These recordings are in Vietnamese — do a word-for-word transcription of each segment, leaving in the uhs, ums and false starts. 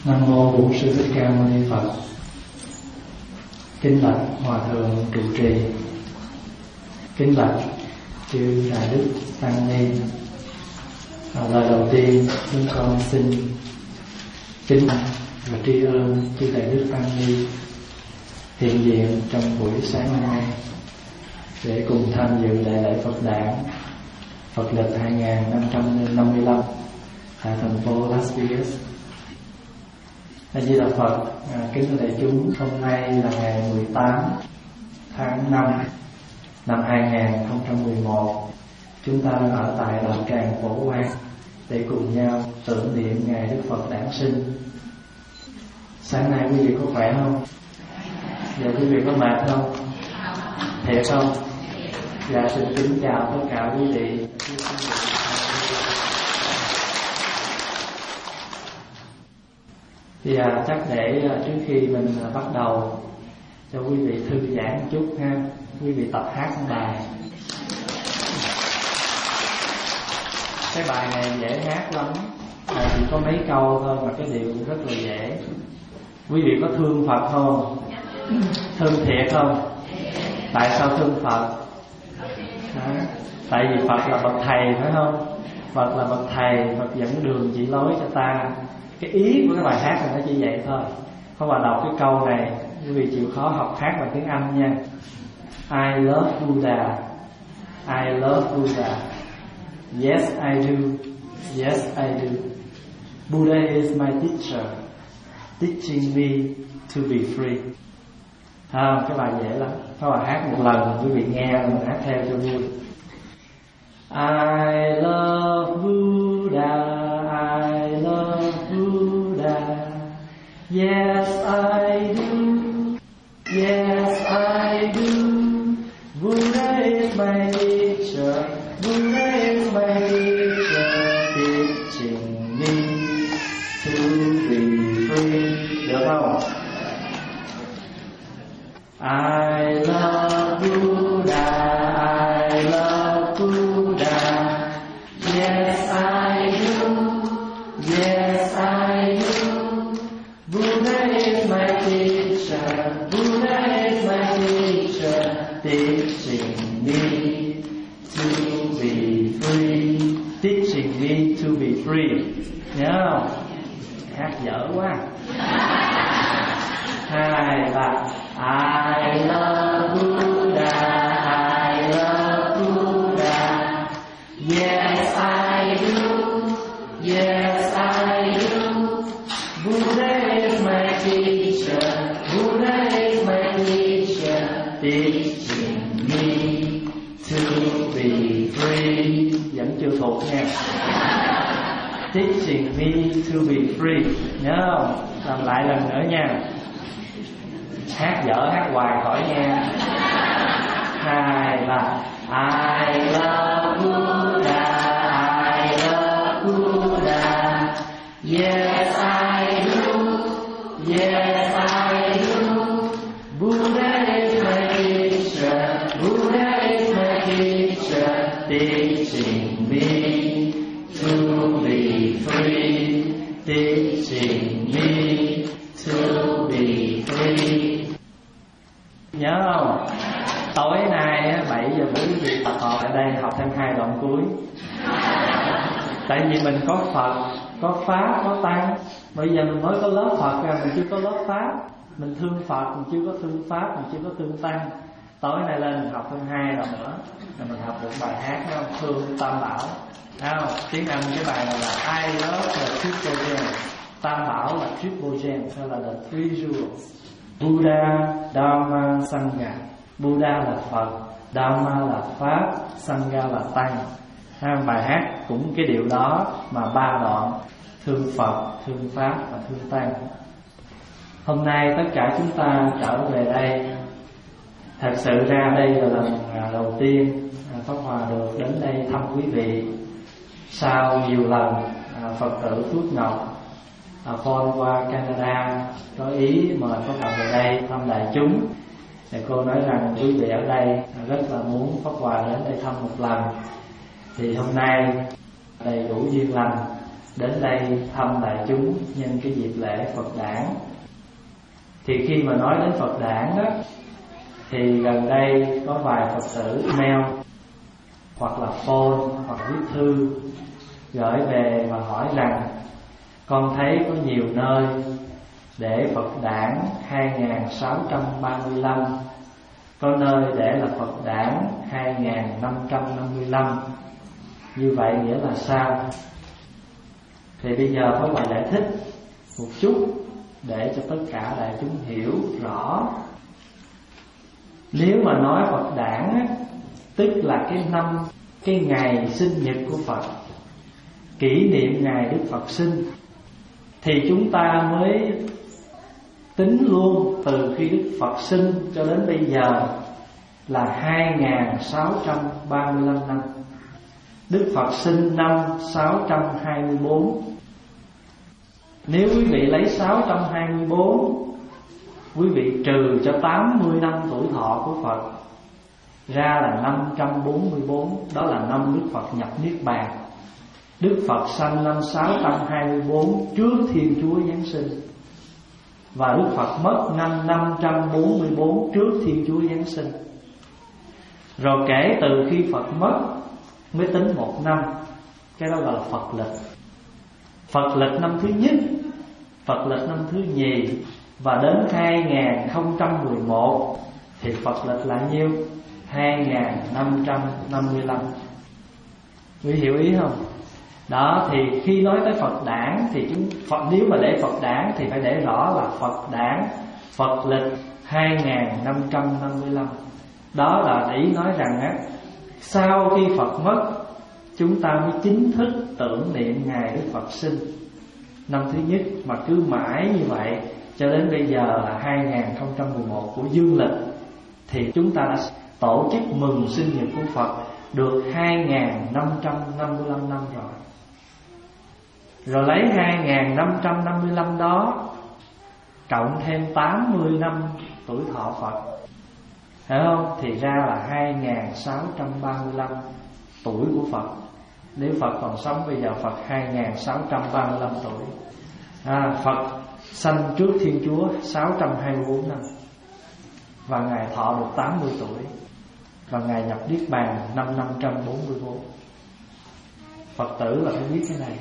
Nam mô Bổn Sư Thích Ca Mâu Ni Phật. Kính bạch Hòa thượng trụ trì. Kính bạch chư đại đức tăng ni. À, lời đầu tiên chúng con xin kính và tri ân chư đại đức tăng ni hiện diện trong buổi sáng hôm nay để cùng tham dự đại lễ Phật đản Phật lịch hai nghìn năm trăm năm mươi lăm tại thành phố Las Vegas. A Di Đà Phật. À, kính thưa đại chúng, hôm nay là ngày mười tám tháng năm năm hai nghìn không trăm mười một. Chúng ta đang ở tại đạo tràng Phổ Quang để cùng nhau tưởng niệm ngày Đức Phật đản sinh. Sáng nay quý vị có khỏe không? Giờ quý vị có mệt không? Thiệt không? Dạ, xin kính chào tất cả quý vị. Thì à, chắc để à, trước khi mình à, bắt đầu cho quý vị thư giãn một chút ha, quý vị tập hát một bài. Cái bài này dễ hát lắm, à, chỉ có mấy câu thôi mà cái điệu rất là dễ. Quý vị có thương Phật không? Thương thiệt không? Tại sao thương Phật? Đó. Tại vì Phật là bậc thầy phải không? Phật là bậc thầy, Phật dẫn đường chỉ lối cho ta. Cái ý của cái bài hát này nó chỉ vậy thôi. Không mà đọc cái câu này, quý vị chịu khó học hát bằng tiếng Anh nha. I love Buddha, I love Buddha. Yes I do, yes I do. Buddha is my teacher, teaching me to be free. À, cái bài dễ lắm. Các bạn hát một lần quý vị nghe rồi mình hát theo cho vui. I love Buddha, I love Buddha. Yes I do, yes I do. Buddha is my teacher, Buddha is my teacher, teaching me to be free. Được không? I love Buddha, I love Buddha. Yes I do, yes I do. Buddha is my teacher, Buddha is my teacher, teaching me to be free, teaching me to be free. Nhớ không? Hát dở quá. Hai ba. I love Buddha, I love Buddha. Yes I do, yes I do. Buddha is my teacher, Buddha is my teacher, teaching me to be free. Vẫn chưa thuộc nha. Teaching me to be free. Nhớ không? Làm lại lần nữa nha. Hát dở hát hoài khỏi nghe. Hai ba. I love Buddha, I love Buddha. Yes I do, yes I do. Buddha is my teacher, Buddha is my teacher, teaching me to be free, teaching me to be free. Nhớ không? Tối nay bảy giờ bốn quý vị tập hợp ở đây học thêm hai đoạn cuối. Tại vì mình có Phật, có Pháp, có Tăng. Bây giờ mình mới có lớp Phật ra, mình chưa có lớp Pháp. Mình thương Phật, mình chưa có thương Pháp, mình chưa có thương Tăng. Tối nay lên mình học thêm hai đoạn nữa, rồi mình học được bài hát không? Thương Tam Bảo. Không? Tiếng Anh cái bài này là I love the triple gem. Tam Bảo là triple gem, hay là the three jewels. Buddha, Dharma, Sangha. Buddha là Phật, Dharma là Pháp, Sangha là Tăng. Ha, bài hát cũng cái điều đó mà ba đoạn: thương Phật, thương Pháp và thương Tăng. Hôm nay tất cả chúng ta trở về đây. Thật sự ra đây là lần đầu tiên Pháp Hòa được đến đây thăm quý vị. Sau nhiều lần Phật tử Phước Ngọc phone qua Canada có ý mời Pháp Hòa về đây thăm đại chúng. Thì cô nói rằng quý vị ở đây rất là muốn Pháp Hòa đến đây thăm một lần. Thì hôm nay đầy đủ duyên lành đến đây thăm đại chúng nhân cái dịp lễ Phật đản. Thì khi mà nói đến Phật đản đó, thì gần đây có vài Phật tử email hoặc là phone hoặc viết thư gửi về và hỏi rằng con thấy có nhiều nơi để Phật đản hai nghìn sáu trăm ba mươi lăm, có nơi để là Phật đản hai nghìn năm trăm năm mươi lăm. Như vậy nghĩa là sao? Thì bây giờ có bài giải thích một chút để cho tất cả đại chúng hiểu rõ. Nếu mà nói Phật đản á, tức là cái năm, cái ngày sinh nhật của Phật, kỷ niệm ngày Đức Phật sinh, thì chúng ta mới tính luôn từ khi Đức Phật sinh cho đến bây giờ là hai nghìn sáu trăm ba mươi lăm năm. Đức Phật sinh năm sáu trăm hai mươi bốn. Nếu quý vị lấy sáu trăm hai mươi bốn, quý vị trừ cho tám mươi năm tuổi thọ của Phật, ra là năm trăm bốn mươi bốn. Đó là năm Đức Phật nhập Niết Bàn. Đức Phật sanh năm sáu trăm hai mươi bốn trước Thiên Chúa Giáng sinh, và Đức Phật mất năm năm trăm bốn mươi bốn trước Thiên Chúa Giáng sinh. Rồi kể từ khi Phật mất mới tính một năm. Cái đó gọi là Phật lịch. Phật lịch năm thứ nhất, Phật lịch năm thứ nhì, và đến hai nghìn không trăm mười một thì Phật lịch là nhiêu? hai nghìn năm trăm năm mươi lăm. Quý hiểu ý không? Đó, thì khi nói tới Phật đản thì chúng Phật, nếu mà để Phật đản thì phải để rõ là Phật đản, Phật lịch hai nghìn năm trăm năm mươi lăm. Đó là ý nói rằng á, sau khi Phật mất, chúng ta mới chính thức tưởng niệm ngày Đức Phật sinh năm thứ nhất, mà cứ mãi như vậy cho đến bây giờ là hai nghìn không trăm mười một của dương lịch, thì chúng ta đã tổ chức mừng sinh nhật của Phật được hai nghìn năm trăm năm mươi lăm năm rồi. Rồi lấy hai nghìn năm trăm năm mươi lăm đó cộng thêm tám mươi năm tuổi thọ Phật, hiểu không? Thì ra là hai nghìn sáu trăm ba mươi lăm tuổi của Phật. Nếu Phật còn sống bây giờ, Phật hai nghìn sáu trăm ba mươi lăm tuổi. à, Phật sanh trước Thiên Chúa sáu trăm hai mươi bốn năm, và Ngài thọ được tám mươi tuổi, và Ngài nhập Niết Bàn năm năm trăm bốn mươi bốn. Phật tử là phải biết cái này.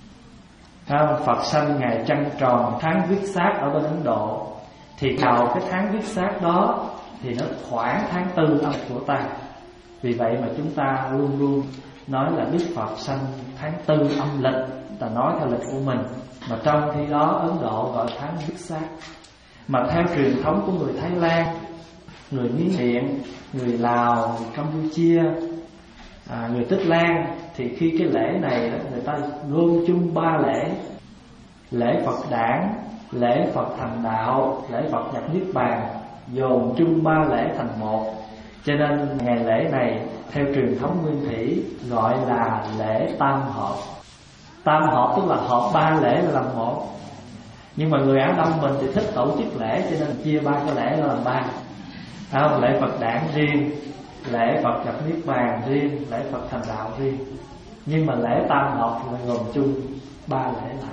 à, Phật sanh ngày trăng tròn tháng Viết Sát ở bên Ấn Độ, thì vào cái tháng Viết Sát đó thì nó khoảng tháng tư âm của ta. Vì vậy mà chúng ta luôn luôn nói là Đức Phật sanh tháng tư âm lịch, ta nói theo lịch của mình, mà trong khi đó Ấn Độ gọi tháng Viết Sát. Mà theo truyền thống của người Thái Lan, người Miến Điện, người Lào, người Campuchia, à, người Tích Lan, thì khi cái lễ này người ta gom chung ba lễ: lễ Phật đản, lễ Phật thành đạo, lễ Phật nhập Niết Bàn, dồn chung ba lễ thành một. Cho nên ngày lễ này theo truyền thống nguyên thủy gọi là lễ tam hợp. Tam hợp tức là hợp ba lễ là làm một. Nhưng mà người Á Đông mình thì thích tổ chức lễ, cho nên chia ba cái lễ ra làm ba. à, Lễ Phật đản riêng, lễ Phật nhập Niết Bàn riêng, lễ Phật thành đạo riêng. Nhưng mà lễ tam hợp là gồm chung ba lễ lại.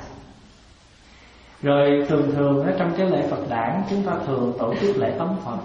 Rồi thường thường ở trong cái lễ Phật đản, chúng ta thường tổ chức lễ tắm Phật.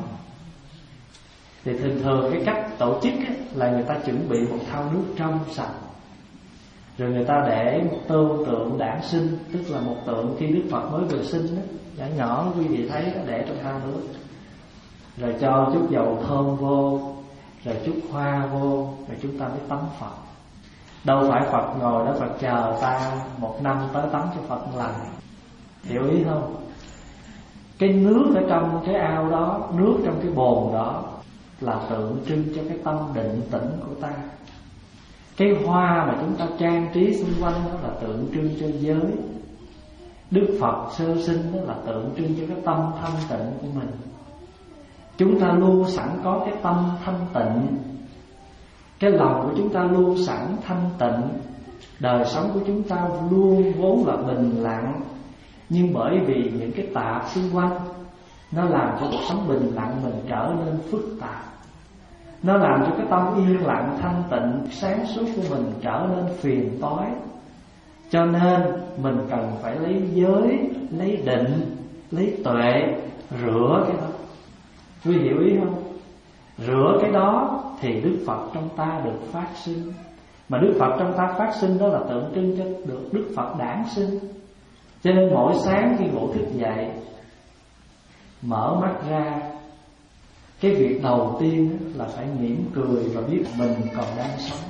Thì thường thường cái cách tổ chức ấy, là người ta chuẩn bị một thau nước trong sạch, rồi người ta để một tô tượng đản sinh, tức là một tượng khi Đức Phật mới vừa sinh đó, nhỏ nhỏ quý vị thấy đó, để trong thau nước. Rồi cho chút dầu thơm vô, rồi chút hoa vô, rồi chúng ta mới tắm Phật. Đâu phải Phật ngồi đó Phật chờ ta một năm tới tắm cho Phật một lần. Hiểu ý không? Cái nước ở trong cái ao đó, nước trong cái bồn đó là tượng trưng cho cái tâm định tĩnh của ta. Cái hoa mà chúng ta trang trí xung quanh đó là tượng trưng cho giới. Đức Phật sơ sinh đó là tượng trưng cho cái tâm thanh tịnh của mình. Chúng ta luôn sẵn có cái tâm thanh tịnh, cái lòng của chúng ta luôn sẵn thanh tịnh, đời sống của chúng ta luôn vốn là bình lặng. Nhưng bởi vì những cái tạp xung quanh, nó làm cho cuộc sống bình lặng mình trở nên phức tạp. Nó làm cho cái tâm yên lặng thanh tịnh sáng suốt của mình trở nên phiền toái. Cho nên mình cần phải lấy giới, lấy định, lấy tuệ rửa cái đó. Quý hiểu ý không? Rửa cái đó thì Đức Phật trong ta được phát sinh. Mà Đức Phật trong ta phát sinh đó là tượng trưng cho được Đức Phật đản sinh. Cho nên mỗi sáng khi ngủ thức dậy, mở mắt ra, cái việc đầu tiên là phải mỉm cười và biết mình còn đang sống.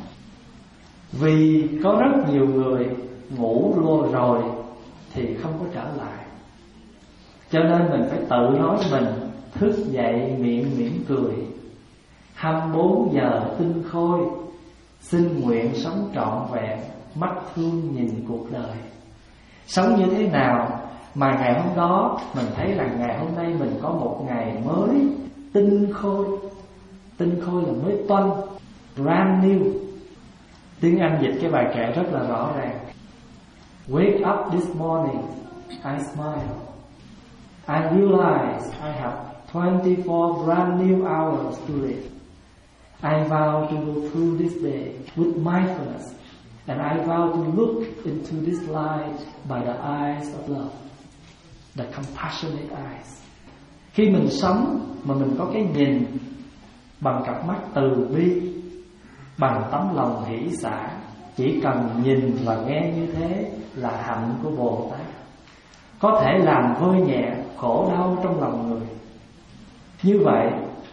Vì có rất nhiều người ngủ luôn rồi thì không có trở lại. Cho nên mình phải tự nói mình thức dậy miệng mỉm cười, hai mươi bốn giờ tinh khôi, xin nguyện sống trọn vẹn, mắt thương nhìn cuộc đời. Sống như thế nào mà ngày hôm đó mình thấy rằng ngày hôm nay mình có một ngày mới tinh khôi. Tinh khôi là mới toanh, brand new. Tiếng Anh dịch cái bài kệ rất là rõ ràng. Wake up this morning, I smile. I realize I have twenty-four brand new hours to live. I vow to go through this day with mindfulness, and I vow to look into this light by the eyes of love, the compassionate eyes. Khi mình sống mà mình có cái nhìn bằng cặp mắt từ bi, bằng tấm lòng hỷ xả, chỉ cần nhìn và nghe như thế là hạnh của Bồ Tát, có thể làm vơi nhẹ khổ đau trong lòng người. Như vậy,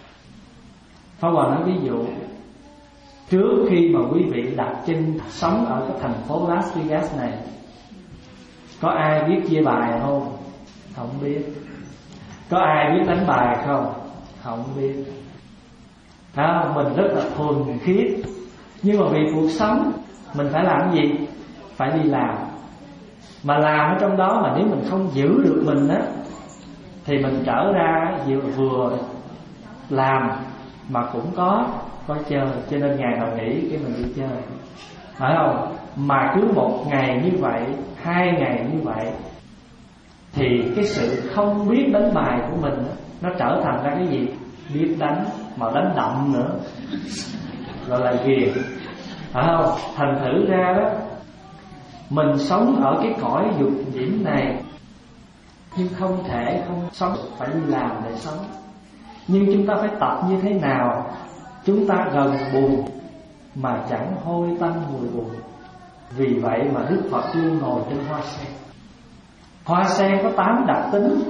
Pháp Hòa nói ví dụ, trước khi mà quý vị đặt chân sống ở cái thành phố Las Vegas này, có ai biết chia bài không? Không biết. Có ai biết đánh bài không? Không biết. À, mình rất là thuần khiết, nhưng mà vì cuộc sống mình phải làm gì? Phải đi làm. Mà làm ở trong đó mà nếu mình không giữ được mình á, thì mình trở ra vừa, vừa làm mà cũng có có chơi. Cho nên ngày nào nghỉ cái mình đi chơi, phải không? Mà cứ một ngày như vậy, hai ngày như vậy, thì cái sự không biết đánh bài của mình á, nó trở thành ra cái gì? Biết đánh, mà đánh đậm nữa, gọi là ghiền, phải không? Thành thử ra đó, mình sống ở cái cõi dục nhiễm này, nhưng không thể không sống, phải đi làm để sống. Nhưng chúng ta phải tập như thế nào? Chúng ta gần bùn mà chẳng hôi tanh mùi bùn. Vì vậy mà Đức Phật luôn ngồi trên hoa sen. Hoa sen có tám đặc tính,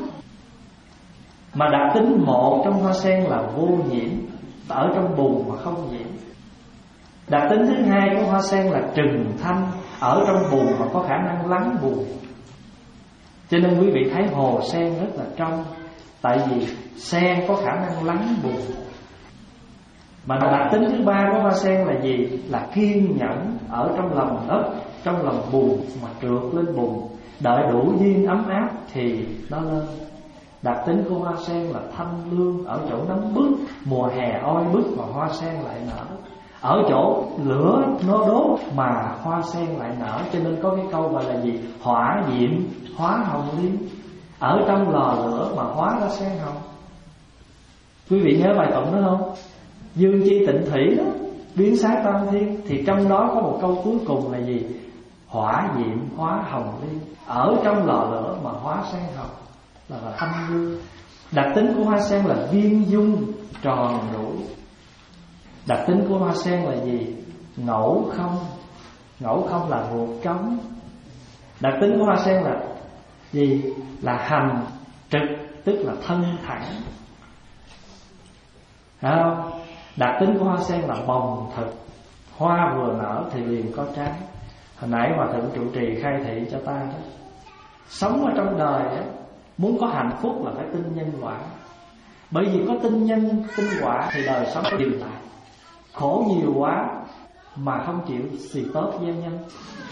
mà đặc tính một trong hoa sen là vô nhiễm, ở trong bùn mà không nhiễm. Đặc tính thứ hai của hoa sen là trừng thanh, ở trong bùn mà có khả năng lắng bùn. Cho nên quý vị thấy hồ sen rất là trong, tại vì sen có khả năng lắng bùn. Mà đặc tính thứ ba của hoa sen là gì? Là kiên nhẫn, ở trong lòng đất, trong lòng bùn mà trượt lên bùn, đợi đủ duyên ấm áp thì nó lên. Đặc tính của hoa sen là thanh lương, ở chỗ nóng bức, mùa hè oi bức mà hoa sen lại nở. Ở chỗ lửa nó đốt mà hoa sen lại nở. Cho nên có cái câu gọi là gì? Hỏa diệm hóa hồng liên. Ở trong lò lửa mà hóa ra sen hồng. Quý vị nhớ bài tụng đó không? Dương chi tịnh thủy đó, biến sáng tam thiên. Thì trong đó có một câu cuối cùng là gì? Hỏa diệm hóa hồng liên. Ở trong lò lửa mà hóa sen hồng, là, là thanh lương. Đặc tính của hoa sen là viên dung tròn đủ. Đặc tính của hoa sen là gì? Ngẫu không. Ngẫu không là ruột trống. Đặc tính của hoa sen là gì? Là hành trực, tức là thân thẳng. Thấy không? Đặc tính của hoa sen là bồng thực. Hoa vừa nở thì liền có trái. Hồi nãy Hòa Thượng trụ trì khai thị cho ta đó, sống ở trong đời đó, muốn có hạnh phúc là phải tin nhân quả. Bởi vì có tin nhân, tin quả thì đời sống có dừng lại. Khổ nhiều quá mà không chịu xì tốt gieo nhân.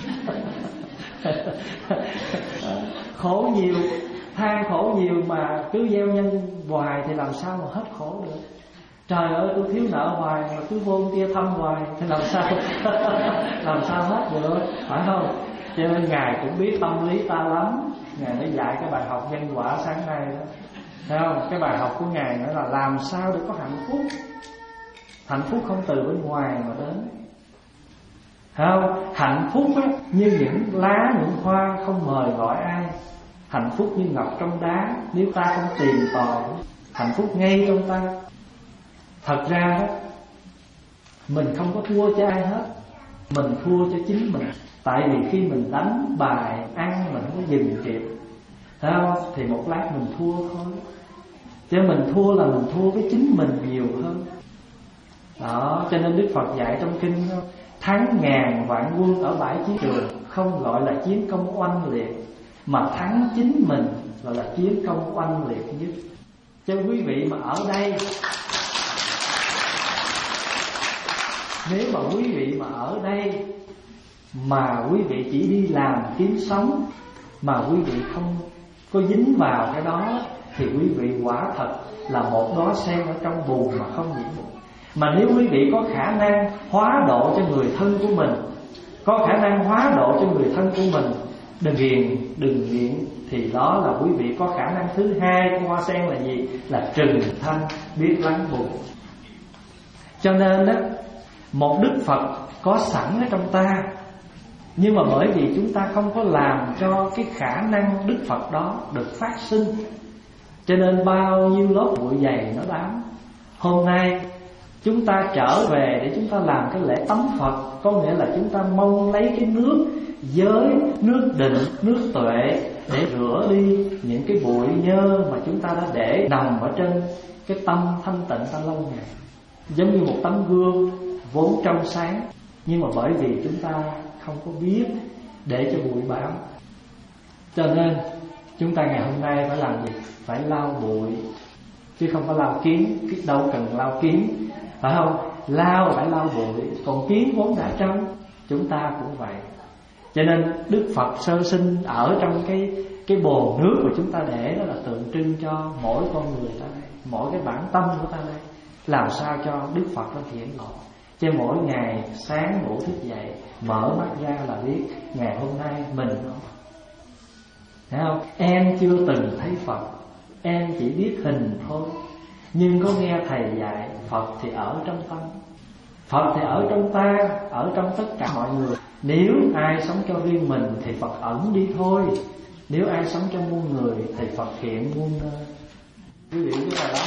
Khổ nhiều, than khổ nhiều mà cứ gieo nhân hoài thì làm sao mà hết khổ được. Trời ơi, tôi thiếu nợ hoài mà cứ vô kia thăm hoài thì làm sao làm sao hết được, phải không? Cho nên Ngài cũng biết tâm lý ta lắm. Ngài mới dạy cái bài học nhân quả sáng nay đó, thấy không? Cái bài học của Ngài nữa là làm sao để có hạnh phúc. Hạnh phúc không từ bên ngoài mà đến. không? Hạnh phúc á, như những lá những hoa không mời gọi ai. Hạnh phúc như ngọc trong đá, nếu ta không tìm tòi, hạnh phúc ngay trong ta. Thật ra đó, mình không có thua cho ai hết, mình thua cho chính mình. Tại vì khi mình đánh bài ăn mình không có dừng kịp, thấy không? Thì một lát mình thua thôi. Chứ mình thua là mình thua với chính mình nhiều hơn. Đó, cho nên Đức Phật dạy trong kinh đó, thắng ngàn vạn quân ở bãi chiến trường không gọi là chiến công oanh liệt, mà thắng chính mình gọi là chiến công oanh liệt nhất. Cho quý vị mà ở đây, nếu mà quý vị mà ở đây mà quý vị chỉ đi làm kiếm sống, mà quý vị không có dính vào cái đó, thì quý vị quả thật là một đóa sen ở trong bùn mà không nhiễm bụi. Mà nếu quý vị có khả năng hóa độ cho người thân của mình, có khả năng hóa độ cho người thân của mình, đừng ghiền, đừng nghiện, thì đó là quý vị có khả năng thứ hai của hoa sen là gì? Là trừng thanh, biết lắng bùn. Cho nên đó, một Đức Phật có sẵn ở trong ta, nhưng mà bởi vì chúng ta không có làm cho cái khả năng Đức Phật đó được phát sinh, cho nên bao nhiêu lớp bụi dày nó bám. Hôm nay chúng ta trở về để chúng ta làm cái lễ tắm Phật, có nghĩa là chúng ta mong lấy cái nước giới, nước định, nước tuệ để rửa đi những cái bụi nhơ mà chúng ta đã để nằm ở trên cái tâm thanh tịnh ta lâu ngày. Giống như một tấm gương vốn trong sáng, nhưng mà bởi vì chúng ta không có biết để cho bụi bám, cho nên chúng ta ngày hôm nay phải làm gì? Phải lau bụi, chứ không phải lau kiến. Đâu cần lau kiến, phải không? Lau phải lau bụi, còn kiến vốn đã trong, chúng ta cũng vậy. Cho nên Đức Phật sơ sinh ở trong cái cái bồn nước của chúng ta để, đó là tượng trưng cho mỗi con người ta đây, mỗi cái bản tâm của ta đây, làm sao cho Đức Phật nó hiển lộ. Chứ mỗi ngày sáng ngủ thức dậy, mở mắt ra là biết ngày hôm nay mình đó. Thấy không? Em chưa từng thấy Phật, em chỉ biết hình thôi, nhưng có nghe Thầy dạy Phật thì ở trong tâm, Phật thì ở trong ta, ở trong tất cả mọi người. Nếu ai sống cho riêng mình thì Phật ẩn đi thôi, nếu ai sống cho muôn người thì Phật hiện muôn nơi. Quý vị biết là đó.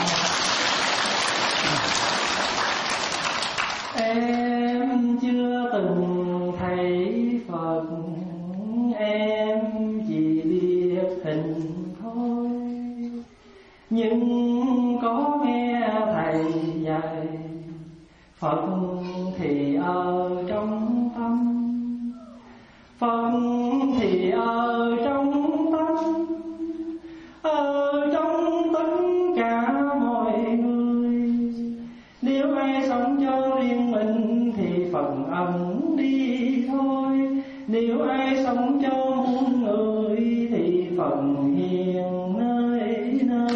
Em chưa từng thấy Phật, em chỉ biết hình thôi, nhưng có nghe Thầy dạy Phật thì ở trong tâm, Phật thì ở trong tâm, ở trong tất cả mọi người. Nếu ai sống cho riêng mình thì Phật ẩn đi thôi, nếu ai sống cho muôn người thì Phật hiện nơi nơi.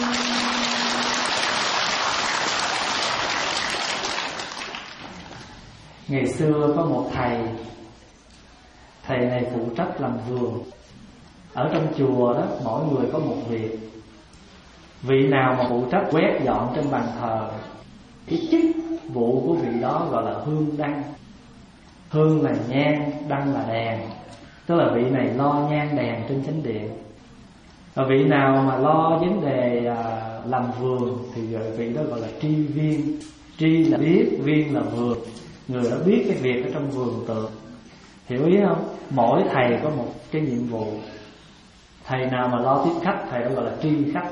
Ngày xưa có một thầy, thầy này phụ trách làm vườn. Ở trong chùa đó, mỗi người có một việc. Vị nào mà phụ trách quét dọn trên bàn thờ, cái chức vụ của vị đó gọi là hương đăng. Hương là nhang, đăng là đèn, tức là vị này lo nhang đèn trên chánh điện. Và vị nào mà lo vấn đề à, làm vườn thì vị đó gọi là tri viên. Tri là biết, viên là vườn, người đó biết cái việc ở trong vườn tượng. Hiểu ý không? Mỗi thầy có một cái nhiệm vụ. Thầy nào mà lo tiếp khách, thầy đó gọi là tri khách.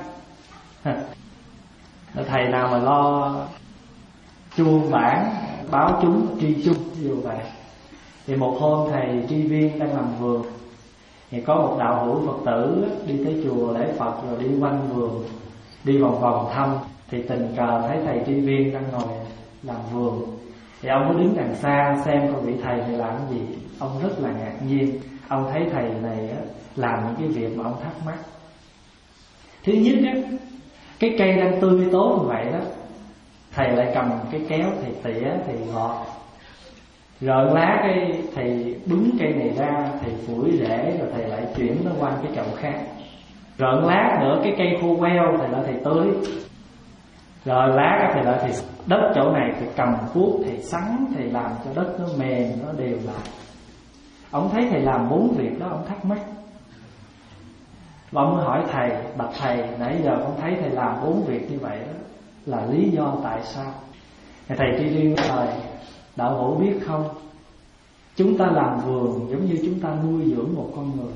Thầy nào mà lo chuông bản, báo chúng, tri chung, ví dụ vậy. Thì một hôm thầy tri viên đang làm vườn, thì có một đạo hữu Phật tử đi tới chùa lễ Phật rồi đi quanh vườn, đi vòng vòng thăm. Thì tình cờ thấy thầy tri viên đang ngồi làm vườn, thì ông mới đứng đằng xa xem coi vị thầy này làm cái gì. Ông rất là ngạc nhiên. Ông thấy thầy này á, làm những cái việc mà ông thắc mắc. Thứ nhất á, cái cây đang tươi tốt như vậy đó, thầy lại cầm cái kéo thầy tỉa, thầy gọt. Rồi lá cây thầy bứng cây này ra, thầy phủi rễ, rồi thầy lại chuyển nó qua cái chậu khác. Rồi lát nữa cái cây khô queo thầy lại thầy tưới. Rồi lá thầy lại thầy Đất chỗ này thì cầm cuốc, thầy sắn, thầy làm cho đất nó mềm, nó đều lại. Ông thấy thầy làm bốn việc đó, ông thắc mắc. Và ông mới hỏi thầy, bạch thầy, nãy giờ con thấy thầy làm bốn việc như vậy đó, là lý do tại sao? Thầy Tri Liên lời, đạo hữu biết không, chúng ta làm vườn giống như chúng ta nuôi dưỡng một con người.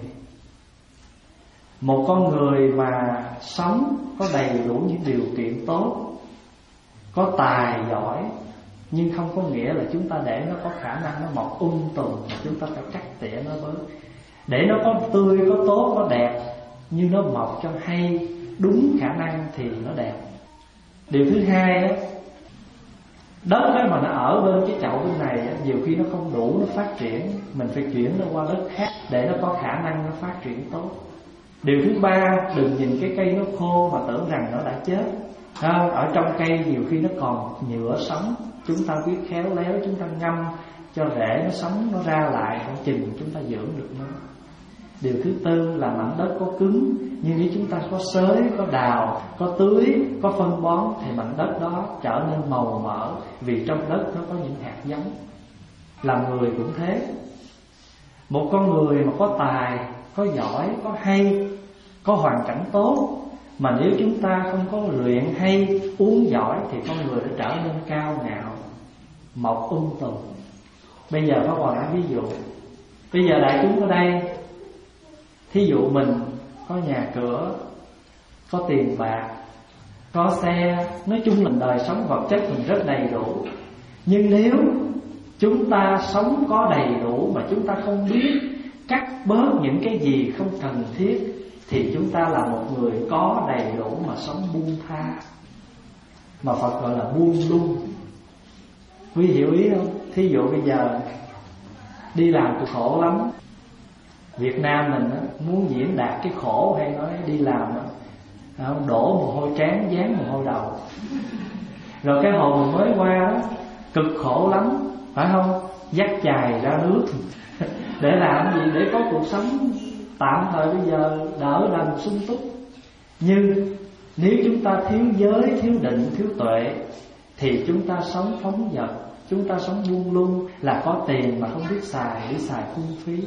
Một con người mà sống có đầy đủ những điều kiện tốt, có tài giỏi, nhưng không có nghĩa là chúng ta để nó có khả năng nó mọc um tùm, chúng ta phải cắt tỉa nó bớt. Để nó có tươi, có tốt, có đẹp, nhưng nó mọc cho hay, đúng khả năng thì nó đẹp. Điều thứ hai đó, đất đó mà nó ở bên cái chậu bên này, nhiều khi nó không đủ nó phát triển, mình phải chuyển nó qua đất khác để nó có khả năng nó phát triển tốt. Điều thứ ba, đừng nhìn cái cây nó khô mà tưởng rằng nó đã chết. À, ở trong cây nhiều khi nó còn nhựa sống, chúng ta biết khéo léo, chúng ta ngâm cho rễ nó sống, nó ra lại, khoảng chừng chúng ta dưỡng được nó. Điều thứ tư là mảnh đất có cứng, nhưng nếu chúng ta có xới, có đào, có tưới, có phân bón thì mảnh đất đó trở nên màu mỡ, vì trong đất nó có những hạt giống. Làm người cũng thế. Một con người mà có tài, có giỏi, có hay, có hoàn cảnh tốt, mà nếu chúng ta không có luyện hay, uống giỏi thì con người đã trở nên cao ngạo, mọc um tùm. Bây giờ Pháp Hòa nói ví dụ. Bây giờ đại chúng ở đây, thí dụ mình có nhà cửa, có tiền bạc, có xe, nói chung là đời sống vật chất mình rất đầy đủ. Nhưng nếu chúng ta sống có đầy đủ mà chúng ta không biết cắt bớt những cái gì không cần thiết, thì chúng ta là một người có đầy đủ mà sống buông tha, mà Phật gọi là buông lung. Quý hiểu ý không? Thí dụ bây giờ đi làm cực khổ lắm. Việt Nam mình á, muốn diễn đạt cái khổ hay nói đi làm á, đổ mồ hôi trán, dán mồ hôi đầu. Rồi cái hồi mình mới qua đó, cực khổ lắm, phải không? Dắt chài ra nước để làm gì? Để có cuộc sống tạm thời bây giờ đỡ đần sung túc. Nhưng nếu chúng ta thiếu giới, thiếu định, thiếu tuệ, thì chúng ta sống phóng dật, chúng ta sống buông lung, là có tiền mà không biết xài, đi xài phung phí.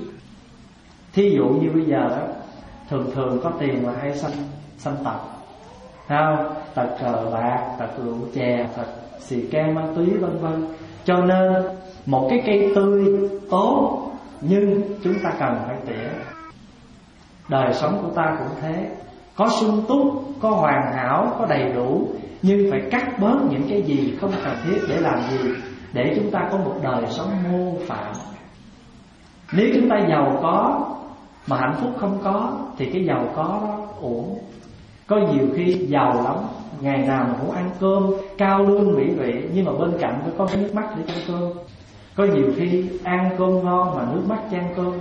Thí dụ như bây giờ đó, thường thường có tiền mà hay sanh sanh tật, không? Tật cờ bạc, tật rượu chè, tật xì ke ma túy vân vân. Cho nên một cái cây tươi tốt, nhưng chúng ta cần phải tỉa. Đời sống của ta cũng thế, có sung túc, có hoàn hảo, có đầy đủ, nhưng phải cắt bớt những cái gì không cần thiết. Để làm gì? Để chúng ta có một đời sống mô phạm. Nếu chúng ta giàu có mà hạnh phúc không có, thì cái giàu có đó uổng. Có nhiều khi giàu lắm, ngày nào mà cũng ăn cơm cao lương mỹ vị, nhưng mà bên cạnh phải có cái nước mắt để cho cơm. Có nhiều khi ăn cơm ngon mà nước mắt chan cơm.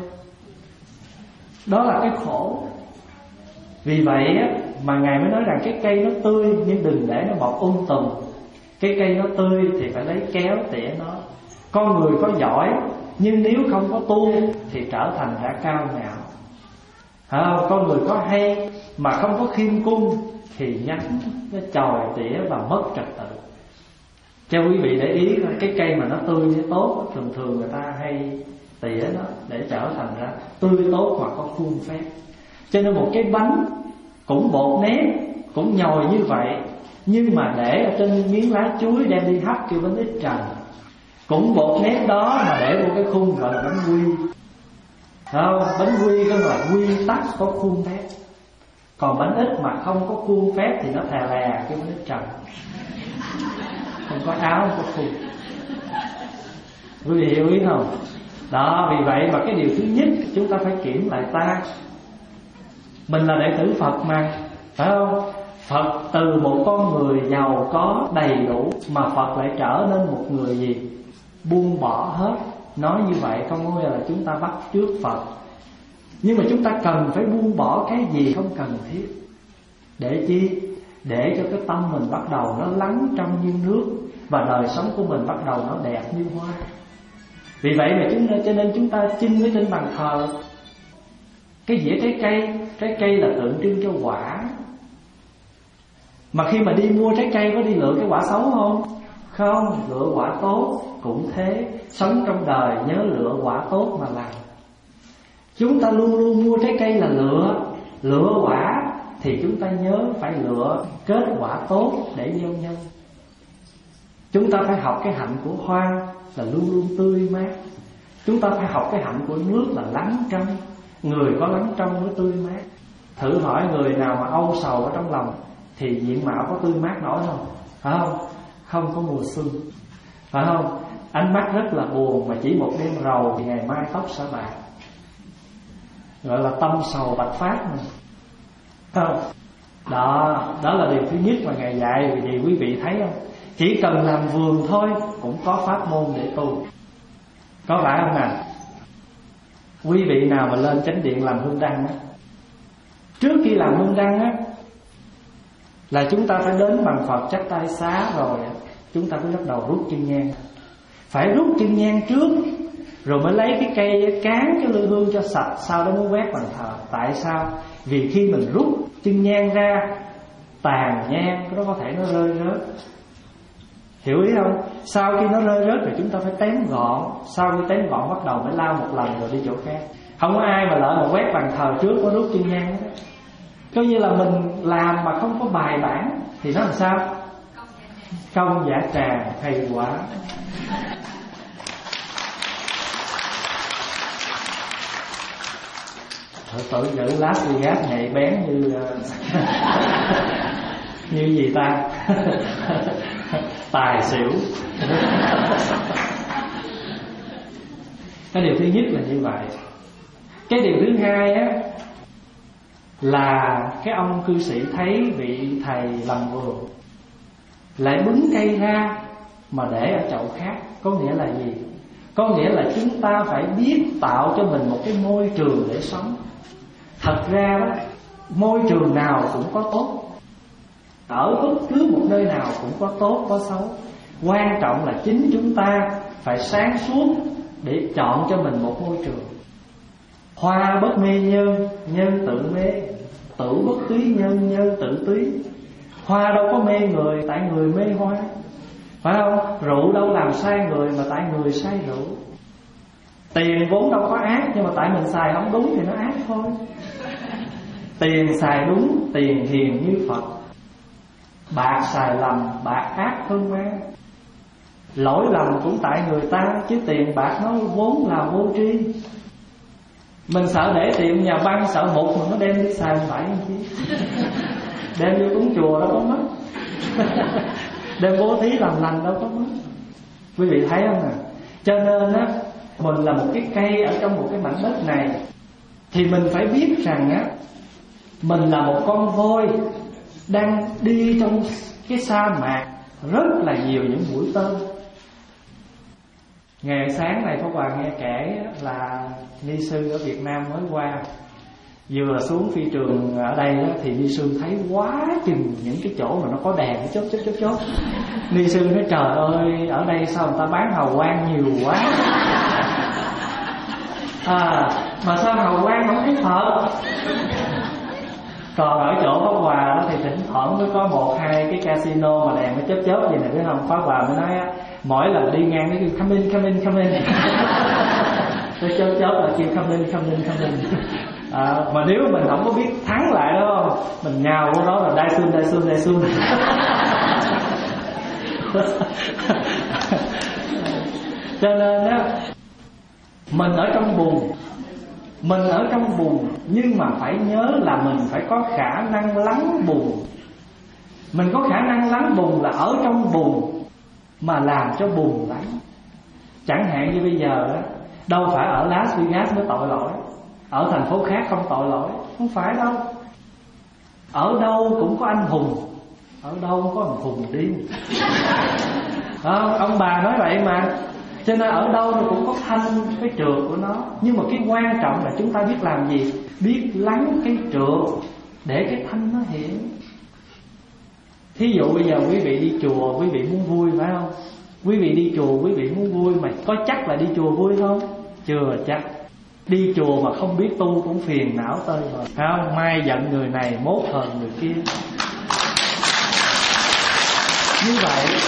Đó là cái khổ. Vì vậy á, mà Ngài mới nói rằng cái cây nó tươi, nhưng đừng để nó mọc um tùm. Cái cây nó tươi thì phải lấy kéo tỉa nó. Con người có giỏi, nhưng nếu không có tu thì trở thành đã cao ngạo. À, con người có hay mà không có khiêm cung thì nhánh nó chòi tỉa và mất trật tự. Cho quý vị để ý, cái cây mà nó tươi nó tốt, thường thường người ta hay tỉa nó để trở thành ra tươi tốt mà có khuôn phép. Cho nên một cái bánh cũng bột nếp, cũng nhồi như vậy, nhưng mà để ở trên miếng lá chuối đem đi hấp kêu bánh ít trần. Cũng bột nếp đó mà để vô cái khung gọi là bánh quy. Không, bánh quy có là quy tắc có khuôn phép. Còn bánh ít mà không có khuôn phép thì nó thè lè kêu bánh ít trần, không có áo, không có khuôn. Quý vị hiểu ý không? Đó, vì vậy mà cái điều thứ nhất chúng ta phải kiểm lại ta. Mình là đệ tử Phật mà, phải không? Phật từ một con người giàu có đầy đủ mà Phật lại trở nên một người gì? Buông bỏ hết. Nói như vậy không có nghĩa là chúng ta bắt chước Phật, nhưng mà chúng ta cần phải buông bỏ cái gì không cần thiết. Để chi? Để cho cái tâm mình bắt đầu nó lắng trong như nước, và đời sống của mình bắt đầu nó đẹp như hoa. Vì vậy mà chúng cho nên chúng ta chinh với trên bàn thờ cái dĩa trái cây. Trái cây là tượng trưng cho quả. Mà khi mà đi mua trái cây có đi lựa cái quả xấu không? Không, lựa quả tốt cũng thế. Sống trong đời nhớ lựa quả tốt mà làm. Chúng ta luôn luôn mua trái cây là lựa. Lựa quả thì chúng ta nhớ phải lựa kết quả tốt để gieo nhân. Chúng ta phải học cái hạnh của hoa là luôn luôn tươi mát. Chúng ta phải học cái hạnh của nước là lắng trong. Người có lắng trong mới tươi mát. Thử hỏi người nào mà âu sầu ở trong lòng thì diện mạo có tươi mát nổi không? Phải không? Không có mùa xuân. Phải không? Ánh mắt rất là buồn mà chỉ một đêm rầu thì ngày mai tóc sẽ bạc. Gọi là tâm sầu bạch phát mà. Không? Đó, đó là điều thứ nhất mà Ngài dạy. Vì quý vị thấy không? Chỉ cần làm vườn thôi cũng có pháp môn để tu. Có phải không nào? Quý vị nào mà lên chánh điện làm hương đăng á, trước khi làm hương đăng á là chúng ta phải đến bằng Phật chắp tay xá rồi chúng ta mới bắt đầu rút chân nhang. Phải rút chân nhang trước rồi mới lấy cái cây cán cái lư hương cho sạch, sau đó mới quét bàn thờ. Tại sao? Vì khi mình rút chân nhang ra, tàn nhang nó có thể nó rơi rớt. Hiểu ý không? Sau khi nó rơi rớt rồi chúng ta phải tém gọn. Sau khi tém gọn bắt đầu mới lau một lần rồi đi chỗ khác. Không có ai mà lỡ mà quét bàn thờ trước có rút chân nhang đó. Coi như là mình làm mà không có bài bản thì nó làm sao? Công giả tràng hay quá. Thử tự giữ Las Vegas nhạy bén như như gì ta? Tài xỉu. Cái điều thứ nhất là như vậy. Cái điều thứ hai á là cái ông cư sĩ thấy vị thầy làm vườn lại bứng cây ra mà để ở chậu khác. Có nghĩa là gì? Có nghĩa là chúng ta phải biết tạo cho mình một cái môi trường để sống. Thật ra đó, môi trường nào cũng có tốt. Ở bất cứ một nơi nào cũng có tốt có xấu. Quan trọng là chính chúng ta phải sáng suốt để chọn cho mình một môi trường. Hoa bất mê nhân, nhân tự mê. Tử bất túy nhân, nhân tự túy. Hoa đâu có mê người, tại người mê hoa. Phải không? Rượu đâu làm sai người mà tại người sai rượu. Tiền vốn đâu có ác, nhưng mà tại mình xài không đúng thì nó ác thôi. Tiền xài đúng, tiền hiền như Phật. Bạc xài lầm, bạc ác hơn ma. Lỗi lầm cũng tại người ta, chứ tiền bạc nó vốn là vô tri. Mình sợ để tiệm nhà băng, sợ mục mà nó đem đi xài phải không chứ? Đem vô cúng chùa đâu có mất. Đem bố thí làm lành đâu có mất. Quý vị thấy không nè? Cho nên á, mình là một cái cây ở trong một cái mảnh đất này, thì mình phải biết rằng á, mình là một con voi đang đi trong cái sa mạc rất là nhiều những mũi tên. Ngày sáng này Pháp Hòa nghe kể là ni sư ở Việt Nam mới qua, vừa xuống phi trường ở đây đó, thì ni sư thấy quá chừng những cái chỗ mà nó có đèn chớp chớp chớp chớp. Ni sư nói trời ơi, ở đây sao người ta bán hào quang nhiều quá. À, mà sao hào quang không thấy Phật? Còn ở chỗ Pháp Hòa đó thì thỉnh thoảng mới có một hai cái casino mà đèn nó chớp chớp vậy này, biết không? Pháp Hòa mới nói á, mỗi lần đi ngang nó kêu come in, come in, come in. Tôi chớp chớp là kêu come in, come in, come in. À, mà nếu mình không có biết thắng lại đó, mình nhào vô đó là đai xuân, đai xuân, đai xuân. Cho nên á, mình ở trong bùn, mình ở trong bùn, nhưng mà phải nhớ là mình phải có khả năng lắng bùn. Mình có khả năng lắng bùn là ở trong bùn mà làm cho bùn lắng. Chẳng hạn như bây giờ đó, đâu phải ở Las Vegas mới tội lỗi, ở thành phố khác không tội lỗi. Không phải đâu. Ở đâu cũng có anh hùng, ở đâu cũng có anh hùng điên. Đó, ông bà nói vậy mà. Cho nên ở đâu nó cũng có thanh cái trượt của nó. Nhưng mà cái quan trọng là chúng ta biết làm gì? Biết lắng cái trượt để cái thanh nó hiện. Thí dụ bây giờ quý vị đi chùa, quý vị muốn vui phải không? Quý vị đi chùa, quý vị muốn vui, mà có chắc là đi chùa vui không? Chưa chắc. Đi chùa mà không biết tu cũng phiền não tơi rồi, phải không? Mai giận người này, mốt hờn người kia. Như vậy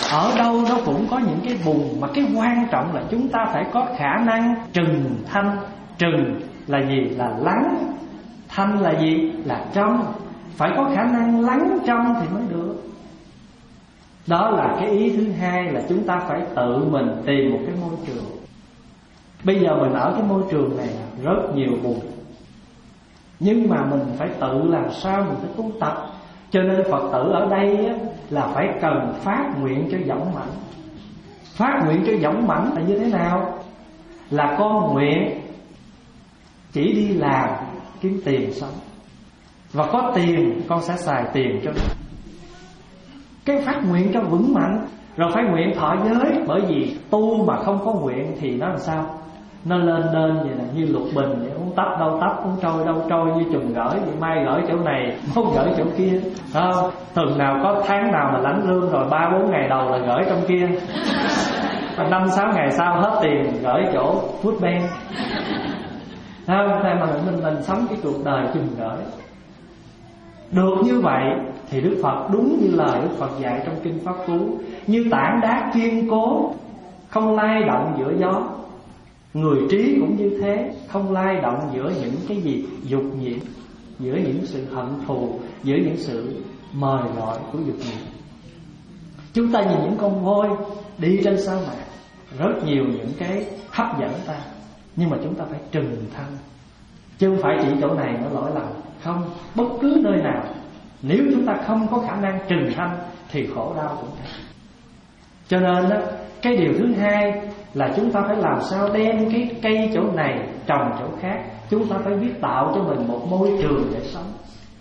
ở đâu nó cũng có những cái bùn, mà cái quan trọng là chúng ta phải có khả năng trừng thanh. Trừng là gì? Là lắng. Thanh là gì? Là trong. Phải có khả năng lắng trong thì mới được. Đó là cái ý thứ hai, là chúng ta phải tự mình tìm một cái môi trường. Bây giờ mình ở cái môi trường này rất nhiều bùn, nhưng mà mình phải tự làm sao mình phải tu tập. Cho nên Phật tử ở đây á, là phải cần phát nguyện cho dũng mãnh. Phát nguyện cho dũng mãnh là như thế nào? Là con nguyện chỉ đi làm kiếm tiền sống, và có tiền con sẽ xài tiền cho nó. Cái phát nguyện cho vững mạnh. Rồi phải nguyện thọ giới. Bởi vì tu mà không có nguyện thì nó làm sao? Nó lên lên vậy nè, như lục bình vậy. Muốn tấp đâu tấp, muốn trôi đâu trôi. Như chùm gửi vậy, mai gửi chỗ này, không gửi chỗ kia, không? Thường nào có tháng nào mà lãnh lương rồi ba bốn ngày đầu là gửi trong kia, năm sáu ngày sau hết tiền gửi chỗ Foodbank. Không? Thế mà mình, mình sống cái cuộc đời chùm gửi. Được như vậy thì Đức Phật đúng như lời Đức Phật dạy trong Kinh Pháp Cú: như tảng đá kiên cố, không lay động giữa gió. Người trí cũng như thế, không lay động giữa những cái gì dục nhiễm, giữa những sự hận thù, giữa những sự mời gọi của dục nhiễm. Chúng ta nhìn những con voi đi trên sa mạc, rất nhiều những cái hấp dẫn ta, nhưng mà chúng ta phải trừng thanh. Chứ không phải chỉ chỗ này nó lỗi lầm. Không, bất cứ nơi nào nếu chúng ta không có khả năng trừng thanh thì khổ đau cũng thế. Cho nên đó, cái điều thứ hai là chúng ta phải làm sao đem cái cây chỗ này trồng chỗ khác. Chúng ta phải biết tạo cho mình một môi trường để sống.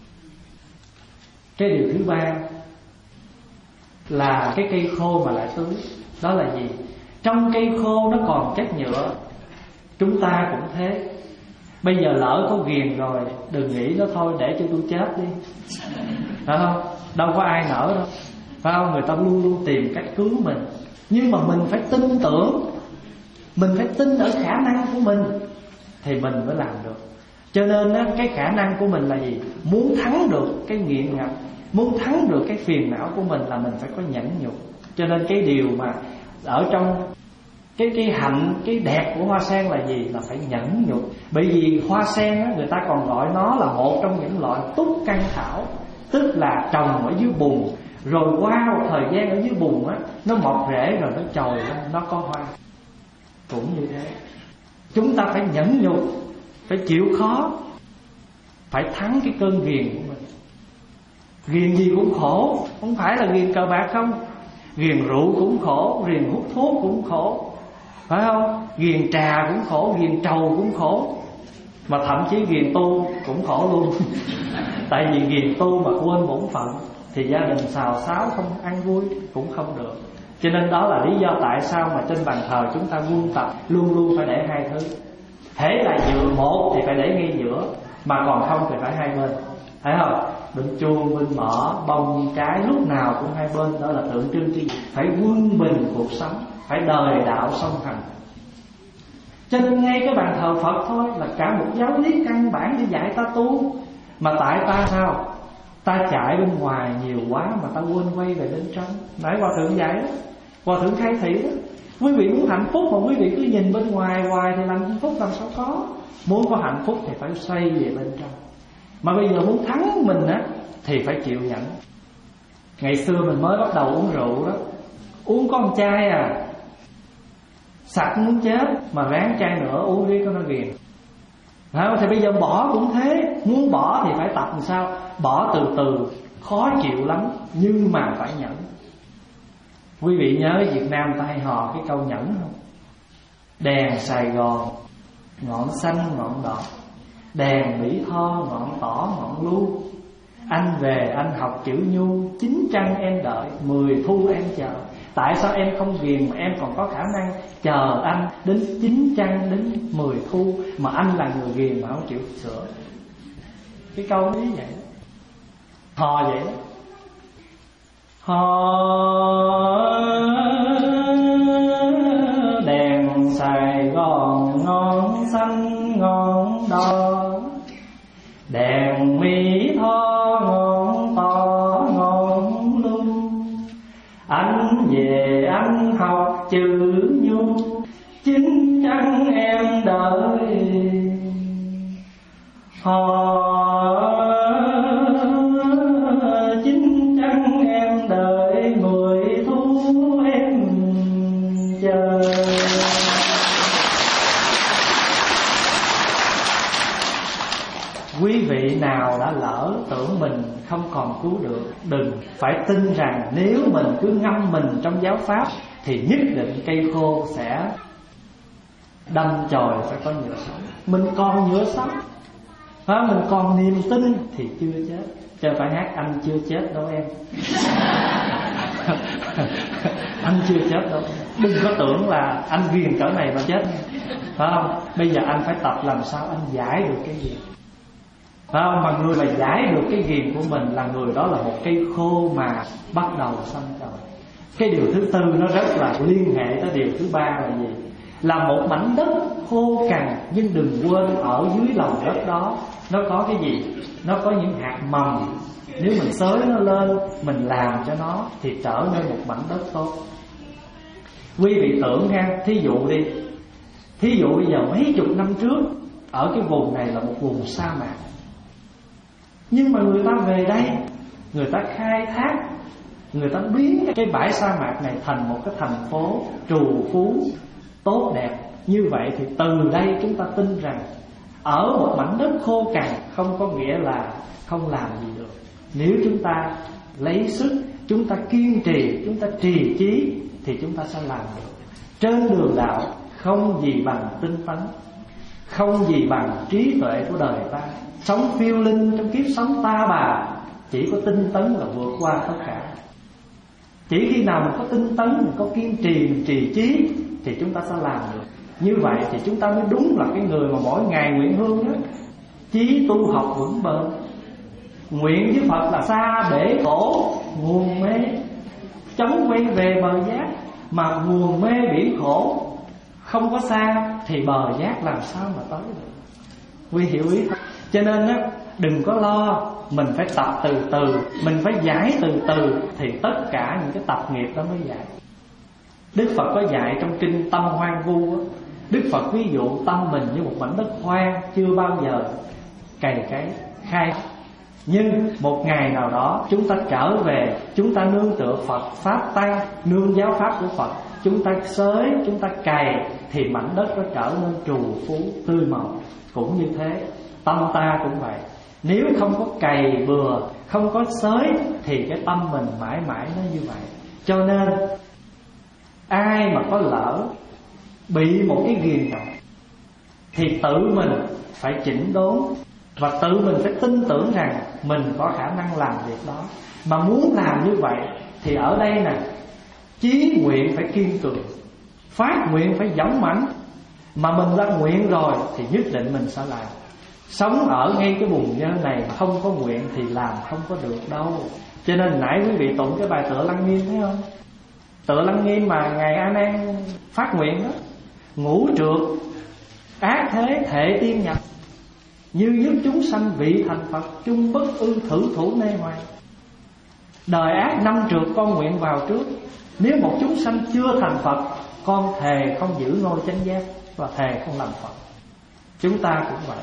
Cái điều thứ ba là cái cây khô mà lại tưới. Đó là gì? Trong cây khô nó còn chất nhựa. Chúng ta cũng thế. Bây giờ lỡ có ghiền rồi, đừng nghĩ nó thôi để cho tôi chết đi, phải không? Đâu có ai nỡ đâu, phải không? Người ta luôn luôn tìm cách cứu mình. Nhưng mà mình phải tin tưởng, mình phải tin ở khả năng của mình thì mình mới làm được. Cho nên á, cái khả năng của mình là gì? Muốn thắng được cái nghiện ngập, muốn thắng được cái phiền não của mình là mình phải có nhẫn nhục. Cho nên cái điều mà ở trong Cái cái hạnh, cái đẹp của hoa sen là gì? Là phải nhẫn nhục. Bởi vì hoa sen á, người ta còn gọi nó là một trong những loại túc căn thảo, tức là trồng ở dưới bùn, rồi qua một thời gian ở dưới bùn á, nó mọc rễ rồi nó trồi lên, nó có hoa. Cũng như thế, chúng ta phải nhẫn nhục, phải chịu khó, phải thắng cái cơn ghiền của mình. Ghiền gì cũng khổ, không phải là ghiền cờ bạc không. Ghiền rượu cũng khổ, ghiền hút thuốc cũng khổ, phải không? Ghiền trà cũng khổ, ghiền trầu cũng khổ, mà thậm chí ghiền tu cũng khổ luôn. Tại vì ghiền tu mà quên bổn phận thì gia đình xào xáo không ăn vui cũng không được. Cho nên đó là lý do tại sao mà trên bàn thờ chúng ta quân tập luôn luôn phải để hai thứ. Thế là giữa một thì phải để ngay giữa, mà còn không thì phải hai bên, thấy không? Bên chuông, bên mỏ, bông, trái lúc nào cũng hai bên. Đó là tượng trưng cho phải quân bình cuộc sống, phải đời đạo song hành. Cho nên ngay cái bàn thờ Phật thôi là cả một giáo lý căn bản để dạy ta tu. Mà tại ta sao? Ta chạy bên ngoài nhiều quá mà ta quên quay về bên trong. Nãy Hòa Thượng dạy đó, Hòa Thượng khai thị đó. Quý vị muốn hạnh phúc mà quý vị cứ nhìn bên ngoài hoài thì làm hạnh phúc làm sao có. Muốn có hạnh phúc thì phải xoay về bên trong. Mà bây giờ muốn thắng mình á thì phải chịu nhẫn. Ngày xưa mình mới bắt đầu uống rượu đó, uống có một chai à, sặc muốn chết, mà ráng chai nữa uống đi cho nó ghiền. Đó, thì bây giờ bỏ cũng thế. Muốn bỏ thì phải tập làm sao? Bỏ từ từ, khó chịu lắm, nhưng mà phải nhẫn. Quý vị nhớ Việt Nam ta hay hò cái câu nhẫn không? Đèn Sài Gòn ngọn xanh ngọn đỏ, đèn Mỹ Tho ngọn tỏ ngọn lu. Anh về anh học chữ nhu, chín trăng em đợi, mười thu em chờ. Tại sao em không ghiền mà em còn có khả năng chờ anh đến chín trăng đến mười thu, mà anh là người ghiền mà không chịu sửa? Cái câu ấy vậy đó. Hò vậy đó. Hò đèn Sài Gòn ngọn xanh ngọn đỏ, đèn Mỹ Tho ngọn tỏ ngọn lu. Anh về anh học chữ nhu, chính chắn em đợi họ, chính chắn em đợi mười thu em chờ. Quý vị nào đã lỡ tưởng mình không còn cứu được, đừng phải tin rằng nếu mình cứ ngâm mình trong giáo pháp thì nhất định cây khô sẽ đâm chồi phải có nhựa sống. Mình còn nhựa sống, à, mình còn niềm tin thì chưa chết. Chứ phải hát anh chưa chết đâu em. Anh chưa chết đâu. Đừng có tưởng là anh ghiền cỡ này mà chết, phải không? Bây giờ anh phải tập làm sao anh giải được cái gì. Phải không? Mà người mà giải được cái ghiền của mình là người đó là một cây khô mà bắt đầu xanh trời. Cái điều thứ tư nó rất là liên hệ tới điều thứ ba là gì? Là một mảnh đất khô cằn, nhưng đừng quên ở dưới lòng đất đó nó có cái gì? Nó có những hạt mầm. Nếu mình xới nó lên, mình làm cho nó thì trở nên một mảnh đất tốt. Quý vị tưởng ha, thí dụ đi, thí dụ bây giờ mấy chục năm trước ở cái vùng này là một vùng sa mạc, nhưng mà người ta về đây, người ta khai thác, người ta biến cái bãi sa mạc này thành một cái thành phố trù phú tốt đẹp. Như vậy thì từ đây chúng ta tin rằng ở một mảnh đất khô cằn không có nghĩa là không làm gì được. Nếu chúng ta lấy sức, chúng ta kiên trì, chúng ta trì chí thì chúng ta sẽ làm được. Trên đường đạo không gì bằng tinh tấn, không gì bằng trí tuệ của đời ta. Sống phiêu linh trong kiếp sống ta bà, chỉ có tinh tấn là vượt qua tất cả. Chỉ khi nào mình có tinh tấn, mình có kiên trì, mình trì chí thì chúng ta sẽ làm được. Như vậy thì chúng ta mới đúng là cái người mà mỗi ngày nguyện hương đó. Chí tu học vững bền, nguyện với Phật là xa bể khổ nguồn mê, chống quay về bờ giác. Mà nguồn mê biển khổ không có xa thì bờ giác làm sao mà tới được. Quý hiểu ý không? Cho nên á, đừng có lo, mình phải tập từ từ, mình phải giải từ từ thì tất cả những cái tập nghiệp đó mới giải. Đức Phật có dạy trong kinh Tâm Hoang Vu á, Đức Phật ví dụ tâm mình như một mảnh đất hoang chưa bao giờ cày cấy khai. Nhưng một ngày nào đó chúng ta trở về, chúng ta nương tựa Phật Pháp Tăng, nương giáo Pháp của Phật, chúng ta xới, chúng ta cày thì mảnh đất nó trở nên trù phú tươi màu. Cũng như thế, tâm ta cũng vậy. Nếu không có cày bừa, không có xới thì cái tâm mình mãi mãi nó như vậy. Cho nên ai mà có lỡ bị một cái ghiền nào thì tự mình phải chỉnh đốn, và tự mình phải tin tưởng rằng mình có khả năng làm việc đó. Mà muốn làm như vậy thì ở đây nè, chí nguyện phải kiên cường, phát nguyện phải dũng mãnh. Mà mình đã nguyện rồi thì nhất định mình sẽ làm. Sống ở ngay cái vùng nhân này mà không có nguyện thì làm không có được đâu. Cho nên nãy quý vị tụng cái bài Tựa Lăng Nghiêm thấy không? Tựa Lăng Nghiêm mà Ngài A Nan phát nguyện đó: ngũ trượt ác thế thệ tiên nhập, như giúp chúng sanh vị thành Phật, chung bất ư thử thủ nê hoài. Đời ác năm trượt con nguyện vào trước, nếu một chúng sanh chưa thành Phật, con thề không giữ ngôi chánh giác và thề không làm Phật. Chúng ta cũng vậy.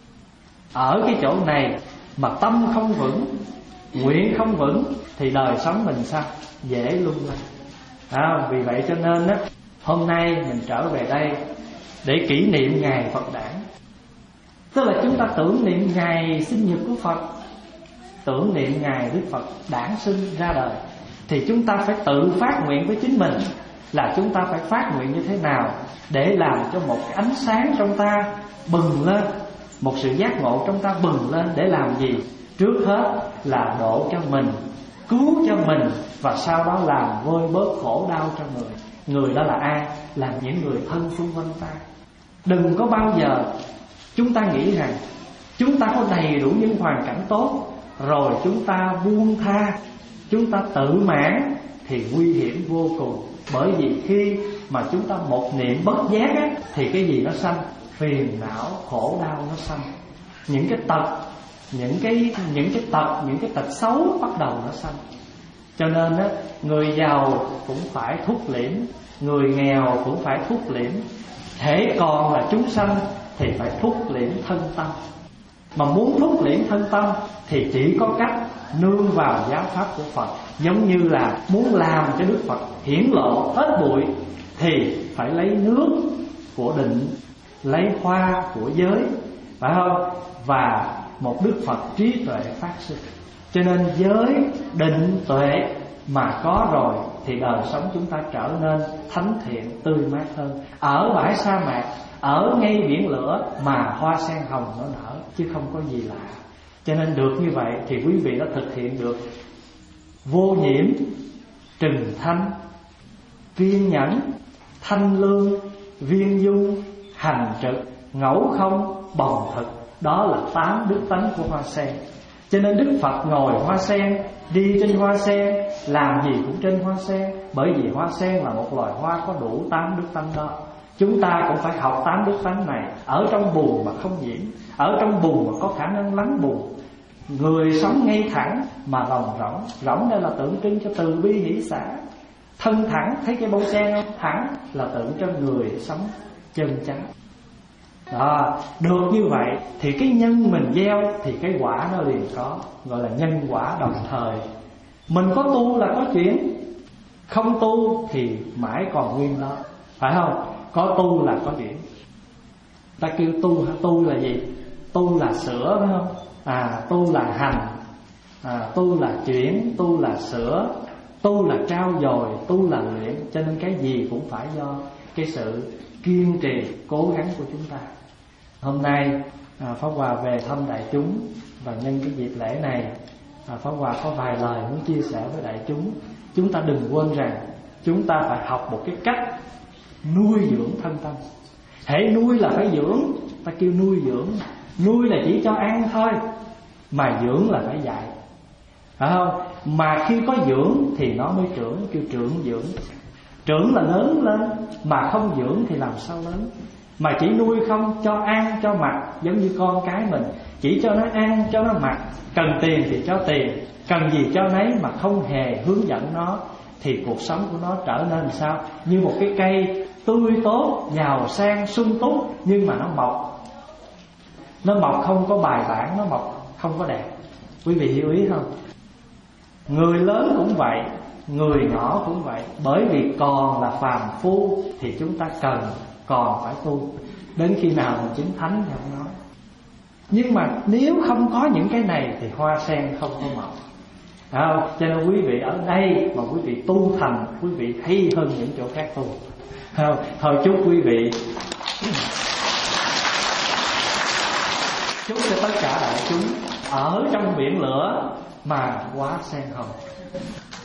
Ở cái chỗ này mà tâm không vững, nguyện không vững thì đời sống mình sao? Dễ lung lay. À, vì vậy cho nên á, hôm nay mình trở về đây để kỷ niệm ngày Phật đản. Tức là chúng ta tưởng niệm ngày sinh nhật của Phật, tưởng niệm ngày Đức Phật đản sinh ra đời. Thì chúng ta phải tự phát nguyện với chính mình là chúng ta phải phát nguyện như thế nào để làm cho một cái ánh sáng trong ta bừng lên, một sự giác ngộ trong ta bừng lên. Để làm gì? Trước hết là độ cho mình, cứu cho mình, và sau đó làm vơi bớt khổ đau cho người. Người đó là ai? Là những người thân xung quanh ta. Đừng có bao giờ chúng ta nghĩ rằng chúng ta có đầy đủ những hoàn cảnh tốt rồi chúng ta buông tha, chúng ta tự mãn thì nguy hiểm vô cùng. Bởi vì khi mà chúng ta một niệm bất giác á, thì cái gì nó sanh? Phiền não, khổ đau nó sanh. Những cái tật, những cái những cái tật, những cái tật xấu bắt đầu nó sanh. Cho nên á, người giàu cũng phải thúc liễm, người nghèo cũng phải thúc liễm. Hễ còn là chúng sanh thì phải thúc liễm thân tâm. Mà muốn thúc liễm thân tâm thì chỉ có cách nương vào giáo pháp của Phật. Giống như là muốn làm cho Đức Phật hiển lộ hết bụi thì phải lấy nước của định, lấy hoa của giới, phải không? Và một Đức Phật trí tuệ phát sinh. Cho nên giới, định, tuệ mà có rồi thì đời sống chúng ta trở nên thánh thiện, tươi mát hơn. Ở bãi sa mạc, ở ngay biển lửa mà hoa sen hồng nó nở, chứ không có gì lạ. Cho nên được như vậy thì quý vị đã thực hiện được vô nhiễm, trừng thanh, kiên nhẫn, thanh lương, viên dung, hành trực, ngẫu không, bồng thực. Đó là tám đức tánh của hoa sen. Cho nên Đức Phật ngồi hoa sen, đi trên hoa sen, làm gì cũng trên hoa sen. Bởi vì hoa sen là một loài hoa có đủ tám đức tánh đó. Chúng ta cũng phải học tám đức tánh này. Ở trong buồn mà không nhiễm, ở trong buồn mà có khả năng lắng buồn. Người sống ngay thẳng mà lòng rỗng. Rỗng đây là tượng trưng cho từ bi hỷ xả. Thân thẳng, thấy cái bông sen không? Thẳng là tượng cho người sống chân chánh. Đó, được như vậy thì cái nhân mình gieo thì cái quả nó liền có, gọi là nhân quả đồng thời. Mình có tu là có chuyển, không tu thì mãi còn nguyên đó, phải không? Có tu là có chuyển. Ta kêu tu, tu là gì? Tu là sửa, phải không? À, tu là hành, à, tu là chuyển, tu là sửa, tu là trao dồi, tu là luyện. Cho nên cái gì cũng phải do cái sự kiên trì, cố gắng của chúng ta. Hôm nay à, Pháp Hòa về thăm đại chúng, và nhân cái dịp lễ này à, Pháp Hòa có vài lời muốn chia sẻ với đại chúng. Chúng ta đừng quên rằng chúng ta phải học một cái cách nuôi dưỡng thân tâm. Hễ nuôi là phải dưỡng, ta kêu nuôi dưỡng. Nuôi là chỉ cho ăn thôi, mà dưỡng là phải dạy, phải không? Mà khi có dưỡng thì nó mới trưởng, kêu trưởng dưỡng. Trưởng là lớn lên, mà không dưỡng thì làm sao lớn? Mà chỉ nuôi không, cho ăn, cho mặc, giống như con cái mình, chỉ cho nó ăn, cho nó mặc, cần tiền thì cho tiền, cần gì cho nấy, mà không hề hướng dẫn nó, thì cuộc sống của nó trở nên sao? Như một cái cây tươi tốt, giàu sang, sung túc, nhưng mà nó mọc, nó mọc không có bài bản, nó mọc không có đẹp. Quý vị hiểu ý không? Người lớn cũng vậy, người nhỏ cũng vậy. Bởi vì còn là phàm phu thì chúng ta cần còn phải tu. Đến khi nào mình chứng thánh thì không nói. Nhưng mà nếu không có những cái này thì hoa sen không có mọc. À, cho nên quý vị ở đây mà quý vị tu thành, quý vị hay hơn những chỗ khác tu. À, thôi chúc quý vị, chúc cho tất cả đại chúng ở trong biển lửa mà hóa sen hồng.